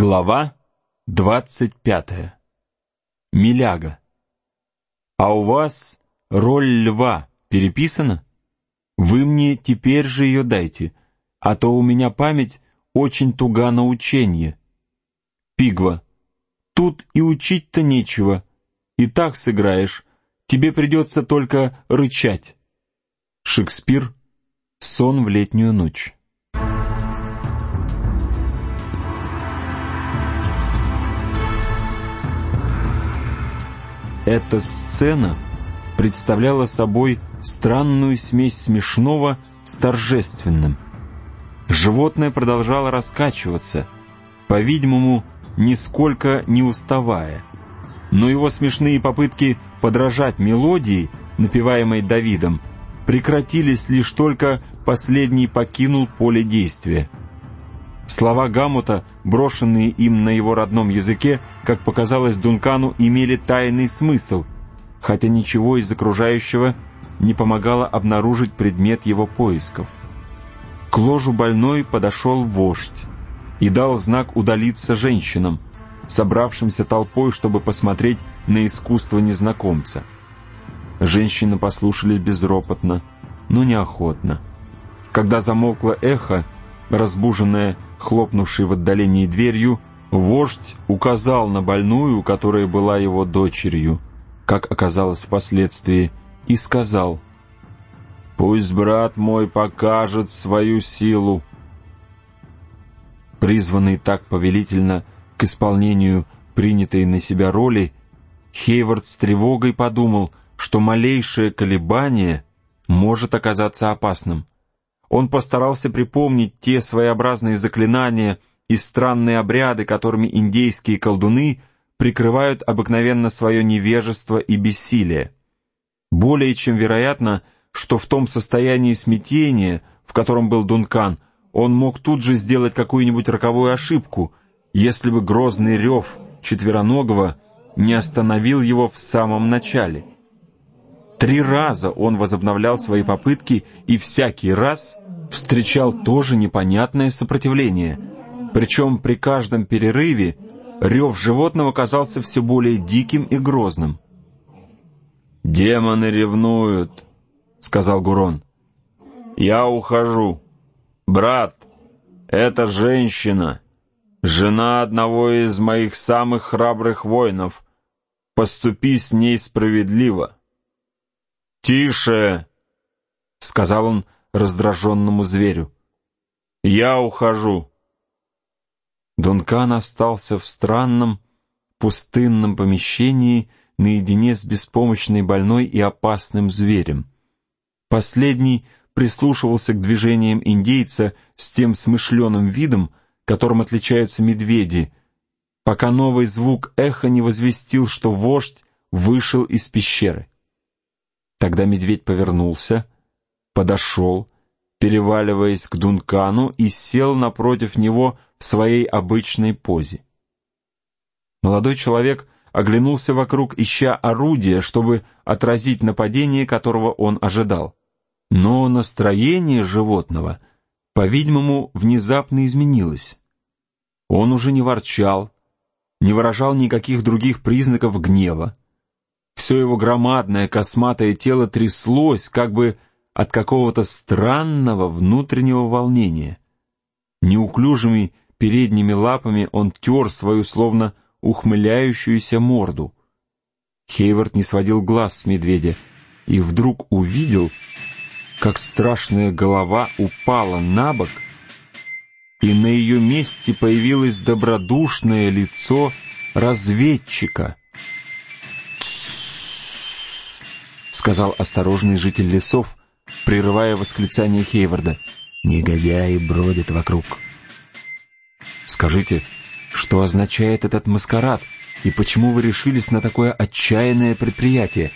Глава 25. Миляга. А у вас роль льва переписана? Вы мне теперь же ее дайте, а то у меня память очень туга на ученье. Пигва. Тут и учить-то нечего. И так сыграешь. Тебе придется только рычать. Шекспир. Сон в летнюю ночь. Эта сцена представляла собой странную смесь смешного с торжественным. Животное продолжало раскачиваться, по-видимому, нисколько не уставая. Но его смешные попытки подражать мелодии, напеваемой Давидом, прекратились лишь только последний покинул поле действия. Слова Гамута, брошенные им на его родном языке, как показалось Дункану, имели тайный смысл, хотя ничего из окружающего не помогало обнаружить предмет его поисков. К ложу больной подошел вождь и дал знак удалиться женщинам, собравшимся толпой, чтобы посмотреть на искусство незнакомца. Женщины послушались безропотно, но неохотно. Когда замолкло эхо, разбуженное хлопнувшей в отдалении дверью, вождь указал на больную, которая была его дочерью, как оказалось впоследствии, и сказал: «Пусть брат мой покажет свою силу». Призванный так повелительно к исполнению принятой на себя роли, Хейвард с тревогой подумал, что малейшее колебание может оказаться опасным. Он постарался припомнить те своеобразные заклинания и странные обряды, которыми индейские колдуны прикрывают обыкновенно свое невежество и бессилие. Более чем вероятно, что в том состоянии смятения, в котором был Дункан, он мог тут же сделать какую-нибудь роковую ошибку, если бы грозный рев четвероногого не остановил его в самом начале. 3 раза он возобновлял свои попытки и всякий раз встречал тоже непонятное сопротивление. Причем при каждом перерыве рев животного казался все более диким и грозным. «Демоны ревнуют», — сказал Гурон. «Я ухожу. Брат, эта женщина, жена одного из моих самых храбрых воинов. Поступи с ней справедливо». «Тише!» — сказал он раздраженному зверю. «Я ухожу». Дункан остался в странном, пустынном помещении наедине с беспомощной больной и опасным зверем. Последний прислушивался к движениям индейца с тем смышленым видом, которым отличаются медведи, пока новый звук эха не возвестил, что вождь вышел из пещеры. Тогда медведь повернулся, подошел, переваливаясь к Дункану, и сел напротив него в своей обычной позе. Молодой человек оглянулся вокруг, ища орудия, чтобы отразить нападение, которого он ожидал. Но настроение животного, по-видимому, внезапно изменилось. Он уже не ворчал, не выражал никаких других признаков гнева. Все его громадное косматое тело тряслось, как бы от какого-то странного внутреннего волнения. Неуклюжими передними лапами он тер свою словно ухмыляющуюся морду. Хейвард не сводил глаз с медведя и вдруг увидел, как страшная голова упала на бок, и на ее месте появилось добродушное лицо разведчика. «Тссс», — сказал осторожный житель лесов, прерывая восклицание Хейварда. «Негодяи бродят вокруг». «Скажите, что означает этот маскарад, и почему вы решились на такое отчаянное предприятие?»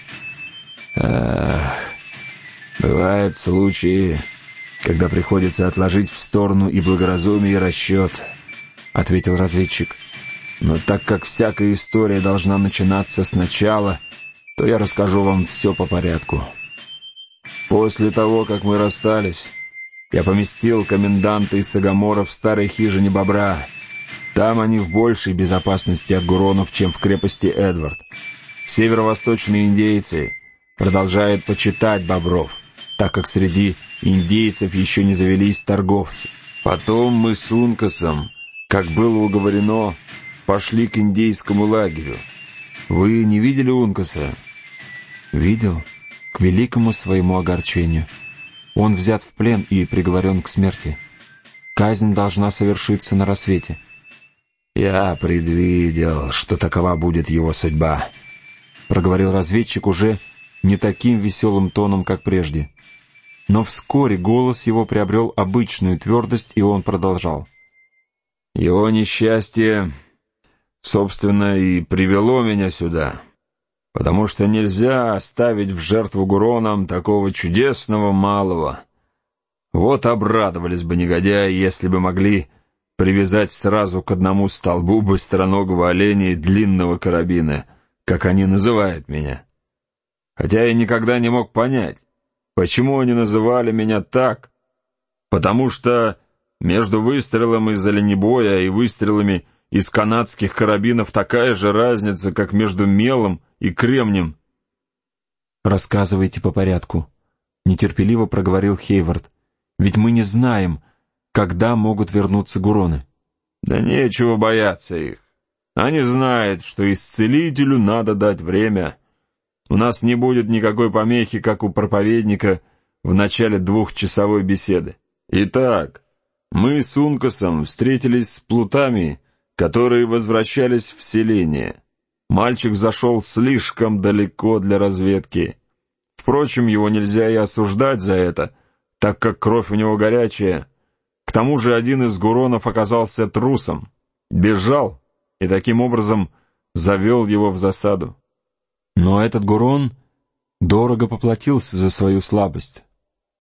Бывают случаи, когда приходится отложить в сторону и благоразумие, и расчет», — ответил разведчик. «Но так как всякая история должна начинаться сначала, то я расскажу вам все по порядку. После того, как мы расстались, я поместил коменданта из Сагамора в старой хижине бобра. Там они в большей безопасности от гуронов, чем в крепости Эдвард. Северо-восточные индейцы продолжают почитать бобров, так как среди индейцев еще не завелись торговцы. Потом мы с Ункасом, как было уговорено, пошли к индейскому лагерю. Вы не видели Ункаса? Видел, к великому своему огорчению. Он взят в плен и приговорен к смерти. Казнь должна совершиться на рассвете. Я предвидел, что такова будет его судьба, проговорил разведчик уже не таким веселым тоном, как прежде. Но вскоре голос его приобрел обычную твердость, и он продолжал. Его несчастье, собственно, и привело меня сюда, потому что нельзя оставить в жертву гуронам такого чудесного малого. Вот обрадовались бы негодяи, если бы могли привязать сразу к одному столбу быстроногого оленя и длинного карабина, как они называют меня. Хотя я никогда не мог понять, почему они называли меня так, потому что между выстрелом из оленебоя и выстрелами из канадских карабинов такая же разница, как между мелом и кремнем. «Рассказывайте по порядку», — нетерпеливо проговорил Хейвард. «Ведь мы не знаем, когда могут вернуться гуроны». «Да нечего бояться их. Они знают, что исцелителю надо дать время. У нас не будет никакой помехи, как у проповедника в начале 2-часовой беседы. Итак, мы с Ункасом встретились с плутами, которые возвращались в селение. Мальчик зашел слишком далеко для разведки. Впрочем, его нельзя и осуждать за это, так как кровь у него горячая. К тому же один из гуронов оказался трусом, бежал и таким образом завел его в засаду. Но этот гурон дорого поплатился за свою слабость,